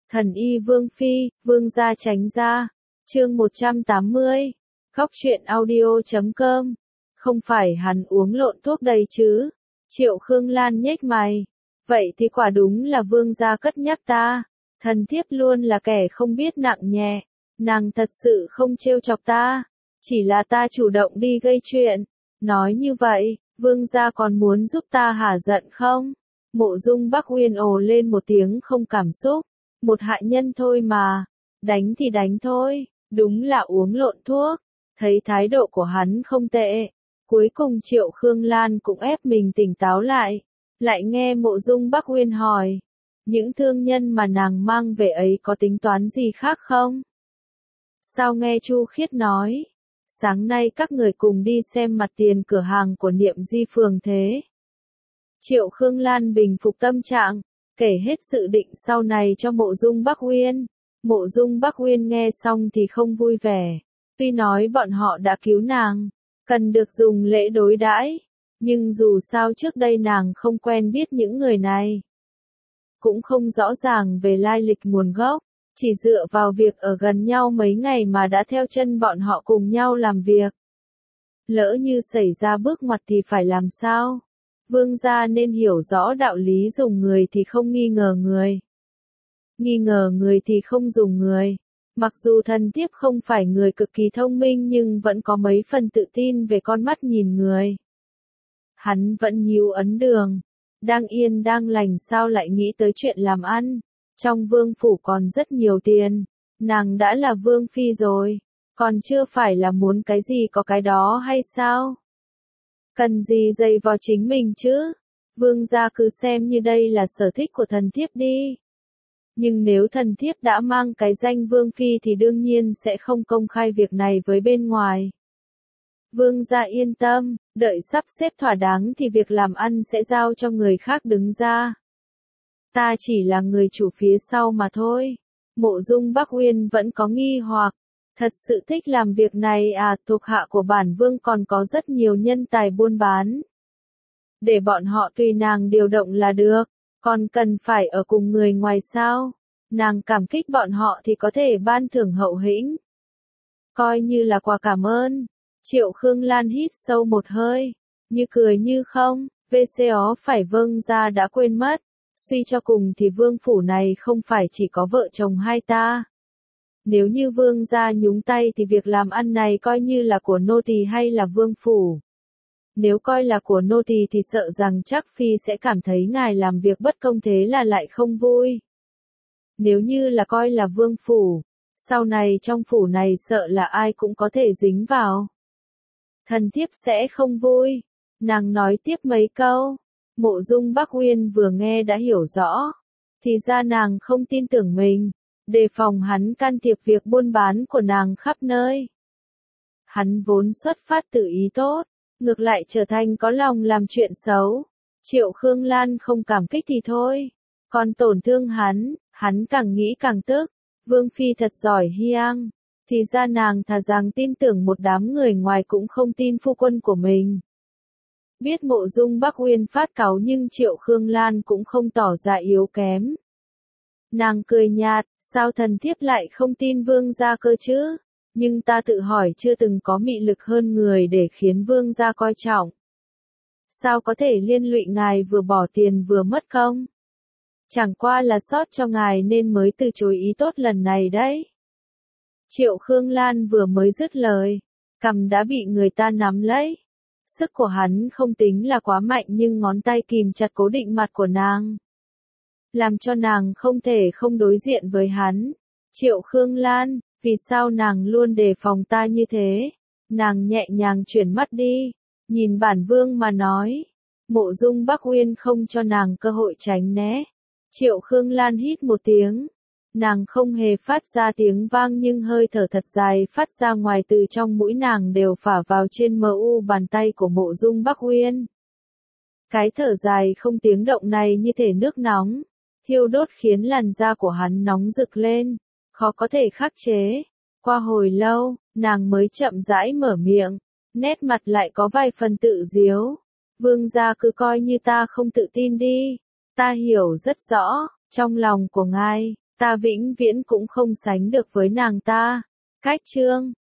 Thần y Vương Phi, Vương gia tránh ra. Chương 180. Góc truyện audio.com. Không phải hắn uống lộn thuốc đây chứ? Triệu Khương Lan nhếch mày. Vậy thì quả đúng là Vương gia cất nhắc ta. Thần thiếp luôn là kẻ không biết nặng nhẹ. Nàng thật sự không trêu chọc ta. Chỉ là ta chủ động đi gây chuyện. Nói như vậy, Vương gia còn muốn giúp ta hả giận không? Mộ Dung Bắc Uyên ồ lên một tiếng không cảm xúc. Một hại nhân thôi mà. Đánh thì đánh thôi. Đúng là uống lộn thuốc. Thấy thái độ của hắn không tệ. Cuối cùng Triệu Khương Lan cũng ép mình tỉnh táo lại. Lại nghe Mộ Dung Bắc Uyên hỏi. Những thương nhân mà nàng mang về ấy có tính toán gì khác không? Sao nghe Chu Khiết nói. Sáng nay các người cùng đi xem mặt tiền cửa hàng của Niệm Di Phường thế. Triệu Khương Lan bình phục tâm trạng, kể hết sự định sau này cho Mộ Dung Bắc Uyên. Mộ Dung Bắc Uyên nghe xong thì không vui vẻ. Tuy nói bọn họ đã cứu nàng, cần được dùng lễ đối đãi, nhưng dù sao trước đây nàng không quen biết những người này. Cũng không rõ ràng về lai lịch nguồn gốc, chỉ dựa vào việc ở gần nhau mấy ngày mà đã theo chân bọn họ cùng nhau làm việc. Lỡ như xảy ra bước ngoặt thì phải làm sao? Vương gia nên hiểu rõ đạo lý dùng người thì không nghi ngờ người. Nghi ngờ người thì không dùng người. Mặc dù thần thiếp không phải người cực kỳ thông minh nhưng vẫn có mấy phần tự tin về con mắt nhìn người. Hắn vẫn nhíu ấn đường. Đang yên đang lành sao lại nghĩ tới chuyện làm ăn. Trong vương phủ còn rất nhiều tiền. Nàng đã là vương phi rồi. Còn chưa phải là muốn cái gì có cái đó hay sao? Cần gì dày vào chính mình chứ? Vương gia cứ xem như đây là sở thích của thần thiếp đi. Nhưng nếu thần thiếp đã mang cái danh vương phi thì đương nhiên sẽ không công khai việc này với bên ngoài. Vương gia yên tâm, đợi sắp xếp thỏa đáng thì việc làm ăn sẽ giao cho người khác đứng ra. Ta chỉ là người chủ phía sau mà thôi. Mộ Dung Bắc Uyên vẫn có nghi hoặc. Thật sự thích làm việc này à? Thuộc hạ của bản vương còn có rất nhiều nhân tài buôn bán. Để bọn họ tùy nàng điều động là được. Còn cần phải ở cùng người ngoài sao? Nàng cảm kích bọn họ thì có thể ban thưởng hậu hĩnh. Coi như là quà cảm ơn. Triệu Khương Lan hít sâu một hơi. Như cười như không. VCO phải vâng ra đã quên mất. Suy cho cùng thì vương phủ này không phải chỉ có vợ chồng hai ta. Nếu như vương gia nhúng tay thì việc làm ăn này coi như là của nô tỳ hay là vương phủ. Nếu coi là của nô tỳ thì sợ rằng chắc phi sẽ cảm thấy ngài làm việc bất công thế là lại không vui. Nếu như là coi là vương phủ, sau này trong phủ này sợ là ai cũng có thể dính vào. Thần thiếp sẽ không vui. Nàng nói tiếp mấy câu. Mộ Dung Bắc Uyên vừa nghe đã hiểu rõ. Thì ra nàng không tin tưởng mình. Đề phòng hắn can thiệp việc buôn bán của nàng khắp nơi. Hắn vốn xuất phát từ ý tốt, ngược lại trở thành có lòng làm chuyện xấu. Triệu Khương Lan không cảm kích thì thôi, còn tổn thương hắn càng nghĩ càng tức. Vương phi thật giỏi hiang, thì ra nàng thà rằng tin tưởng một đám người ngoài cũng không tin phu quân của mình. Biết Mộ Dung Bắc Uyên phát cáu nhưng Triệu Khương Lan cũng không tỏ ra yếu kém. Nàng cười nhạt, sao thần thiếp lại không tin vương gia cơ chứ? Nhưng ta tự hỏi chưa từng có mị lực hơn người để khiến vương gia coi trọng. Sao có thể liên lụy ngài vừa bỏ tiền vừa mất công? Chẳng qua là sót cho ngài nên mới từ chối ý tốt lần này đấy. Triệu Khương Lan vừa mới dứt lời, cằm đã bị người ta nắm lấy. Sức của hắn không tính là quá mạnh nhưng ngón tay kìm chặt cố định mặt của nàng. Làm cho nàng không thể không đối diện với hắn. Triệu Khương Lan, vì sao nàng luôn đề phòng ta như thế? Nàng nhẹ nhàng chuyển mắt đi, nhìn bản vương mà nói. Mộ Dung Bắc Uyên không cho nàng cơ hội tránh né. Triệu Khương Lan hít một tiếng. Nàng không hề phát ra tiếng vang nhưng hơi thở thật dài phát ra ngoài từ trong mũi nàng đều phả vào trên mu bàn tay của Mộ Dung Bắc Uyên. Cái thở dài không tiếng động này như thể nước nóng, thiêu đốt khiến làn da của hắn nóng rực lên, khó có thể khắc chế. Qua hồi lâu, nàng mới chậm rãi mở miệng, nét mặt lại có vài phần tự diếu. Vương gia cứ coi như ta không tự tin đi, ta hiểu rất rõ, trong lòng của ngài, ta vĩnh viễn cũng không sánh được với nàng ta. Cách chương